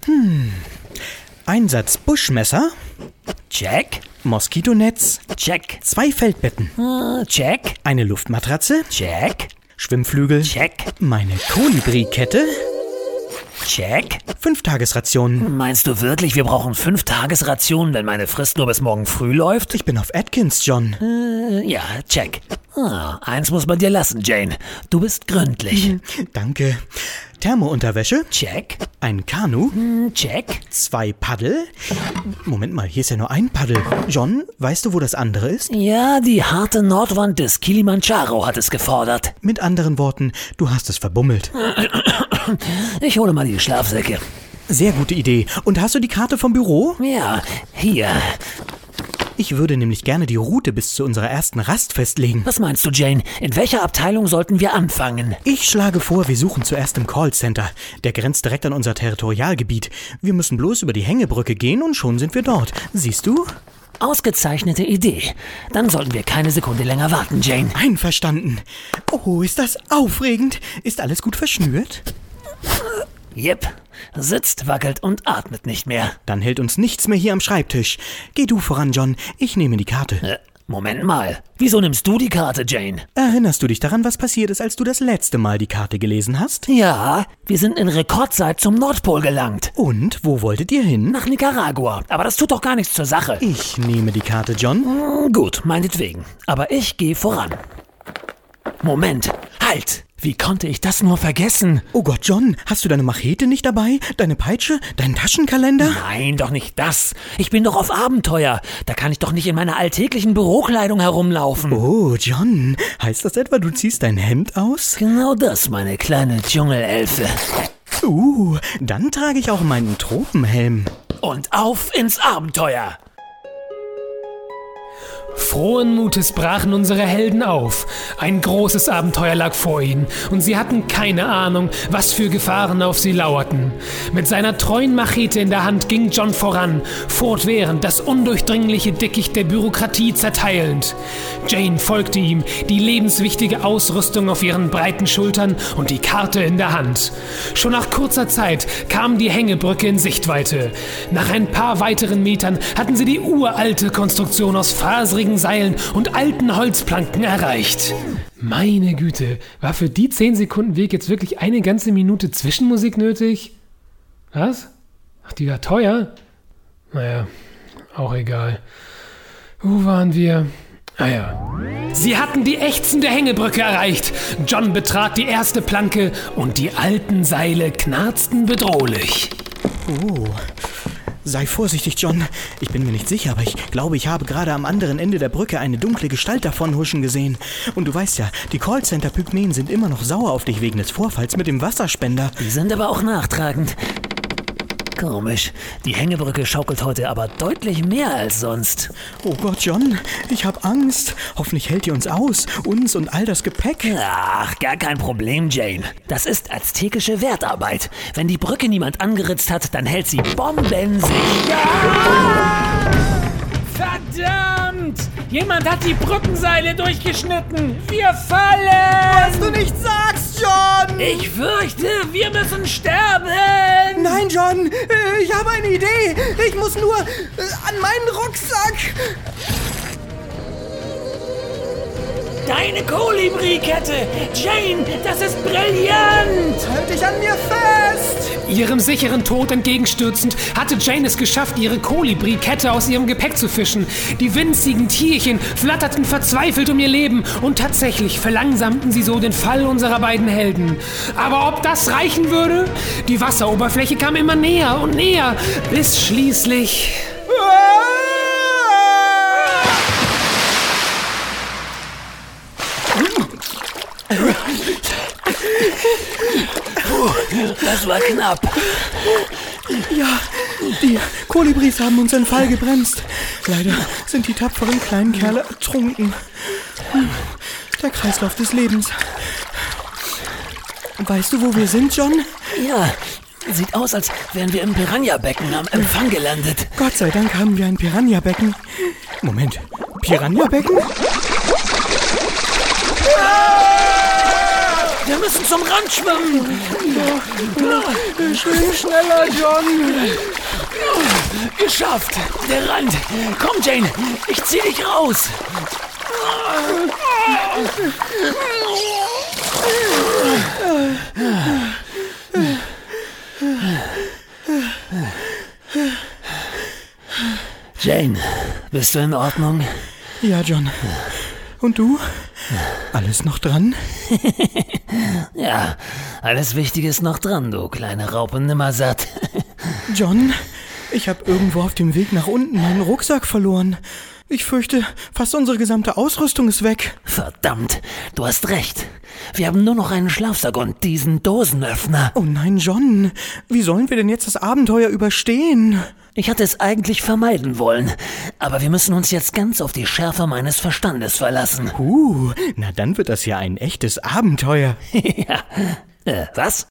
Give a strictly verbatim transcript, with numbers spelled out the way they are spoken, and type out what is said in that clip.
Hm. Einsatz Buschmesser. Check. Moskitonetz. Check. Zwei Feldbetten. Uh, check. Eine Luftmatratze. Check. Schwimmflügel. Check. Meine Kolibri-Kette. Check. Fünf Tagesrationen. Meinst du wirklich, wir brauchen fünf Tagesrationen, wenn meine Frist nur bis morgen früh läuft? Ich bin auf Atkins, John. Äh, ja, check. Ah, eins muss man dir lassen, Jane. Du bist gründlich. Danke. Thermounterwäsche. Check. Ein Kanu. Check. Zwei Paddel. Moment mal, hier ist ja nur ein Paddel. John, weißt du, wo das andere ist? Ja, die harte Nordwand des Kilimanjaro hat es gefordert. Mit anderen Worten, du hast es verbummelt. Ich hole mal die Schlafsäcke. Sehr gute Idee. Und hast du die Karte vom Büro? Ja, hier. Ich würde nämlich gerne die Route bis zu unserer ersten Rast festlegen. Was meinst du, Jane? In welcher Abteilung sollten wir anfangen? Ich schlage vor, wir suchen zuerst im Callcenter. Der grenzt direkt an unser Territorialgebiet. Wir müssen bloß über die Hängebrücke gehen und schon sind wir dort. Siehst du? Ausgezeichnete Idee. Dann sollten wir keine Sekunde länger warten, Jane. Einverstanden. Oh, ist das aufregend. Ist alles gut verschnürt? Jep. Sitzt, wackelt und atmet nicht mehr. Dann hält uns nichts mehr hier am Schreibtisch. Geh du voran, John. Ich nehme die Karte. Äh, Moment mal. Wieso nimmst du die Karte, Jane? Erinnerst du dich daran, was passiert ist, als du das letzte Mal die Karte gelesen hast? Ja, wir sind in Rekordzeit zum Nordpol gelangt. Und, wo wolltet ihr hin? Nach Nicaragua. Aber das tut doch gar nichts zur Sache. Ich nehme die Karte, John. Hm, gut, meinetwegen. Aber ich gehe voran. Moment. Halt! Wie konnte ich das nur vergessen? Oh Gott, John, hast du deine Machete nicht dabei? Deine Peitsche? Deinen Taschenkalender? Nein, doch nicht das. Ich bin doch auf Abenteuer. Da kann ich doch nicht in meiner alltäglichen Bürokleidung herumlaufen. Oh, John, heißt das etwa, du ziehst dein Hemd aus? Genau das, meine kleine Dschungelelfe. Uh, dann trage ich auch meinen Tropenhelm. Und auf ins Abenteuer! Frohen Mutes brachen unsere Helden auf. Ein großes Abenteuer lag vor ihnen und sie hatten keine Ahnung, was für Gefahren auf sie lauerten. Mit seiner treuen Machete in der Hand ging John voran, fortwährend das undurchdringliche Dickicht der Bürokratie zerteilend. Jane folgte ihm, die lebenswichtige Ausrüstung auf ihren breiten Schultern und die Karte in der Hand. Schon nach kurzer Zeit kam die Hängebrücke in Sichtweite. Nach ein paar weiteren Metern hatten sie die uralte Konstruktion aus faserigen Seilen und alten Holzplanken erreicht. Meine Güte, war für die zehn Sekunden Weg jetzt wirklich eine ganze Minute Zwischenmusik nötig? Was? Ach, die war teuer? Naja, auch egal. Wo waren wir? Ah ja. Sie hatten die ächzende Hängebrücke erreicht. John betrat die erste Planke und die alten Seile knarzten bedrohlich. Oh. Sei vorsichtig, John. Ich bin mir nicht sicher, aber ich glaube, ich habe gerade am anderen Ende der Brücke eine dunkle Gestalt davonhuschen gesehen. Und du weißt ja, die Callcenter-Pygmäen sind immer noch sauer auf dich wegen des Vorfalls mit dem Wasserspender. Die sind aber auch nachtragend. Komisch. Die Hängebrücke schaukelt heute aber deutlich mehr als sonst. Oh Gott, John, ich hab Angst. Hoffentlich hält ihr uns aus. Uns und all das Gepäck. Ach, gar kein Problem, Jane. Das ist aztekische Wertarbeit. Wenn die Brücke niemand angeritzt hat, dann hält sie bombensicher. Ja! Verdammt! Jemand hat die Brückenseile durchgeschnitten. Wir fallen! Was du nicht sagst, John! Ich fürchte, wir müssen sterben! Nein, John! Ich habe eine Idee! Ich muss nur an meinen Rucksack! Deine Kolibri-Kette! Jane, das ist brillant! Halt dich an mir fest! Ihrem sicheren Tod entgegenstürzend hatte Jane es geschafft, ihre Kolibri-Kette aus ihrem Gepäck zu fischen. Die winzigen Tierchen flatterten verzweifelt um ihr Leben und tatsächlich verlangsamten sie so den Fall unserer beiden Helden. Aber ob das reichen würde? Die Wasseroberfläche kam immer näher und näher, bis schließlich... Puh, das war knapp. Ja, die Kolibris haben unseren Fall gebremst. Leider sind die tapferen kleinen Kerle ertrunken. Der Kreislauf des Lebens. Weißt du, wo wir sind, John? Ja, sieht aus, als wären wir im Piranha-Becken am Empfang gelandet. Gott sei Dank haben wir ein Piranha-Becken. Moment, Piranha-Becken? Wir müssen zum Rand schwimmen. Schwimm schneller, John. Geschafft. Der Rand. Komm, Jane. Ich zieh dich raus. Jane, bist du in Ordnung? Ja, John. Und du? Alles noch dran? Ja, alles Wichtige ist noch dran, du kleine Raupe Nimmersatt. John, ich habe irgendwo auf dem Weg nach unten meinen Rucksack verloren. Ich fürchte, fast unsere gesamte Ausrüstung ist weg. Verdammt, du hast recht. Wir haben nur noch einen Schlafsack und diesen Dosenöffner. Oh nein, John. Wie sollen wir denn jetzt das Abenteuer überstehen? Ich hatte es eigentlich vermeiden wollen, aber wir müssen uns jetzt ganz auf die Schärfe meines Verstandes verlassen. Uh, na dann wird das ja ein echtes Abenteuer. Ja. Äh, was?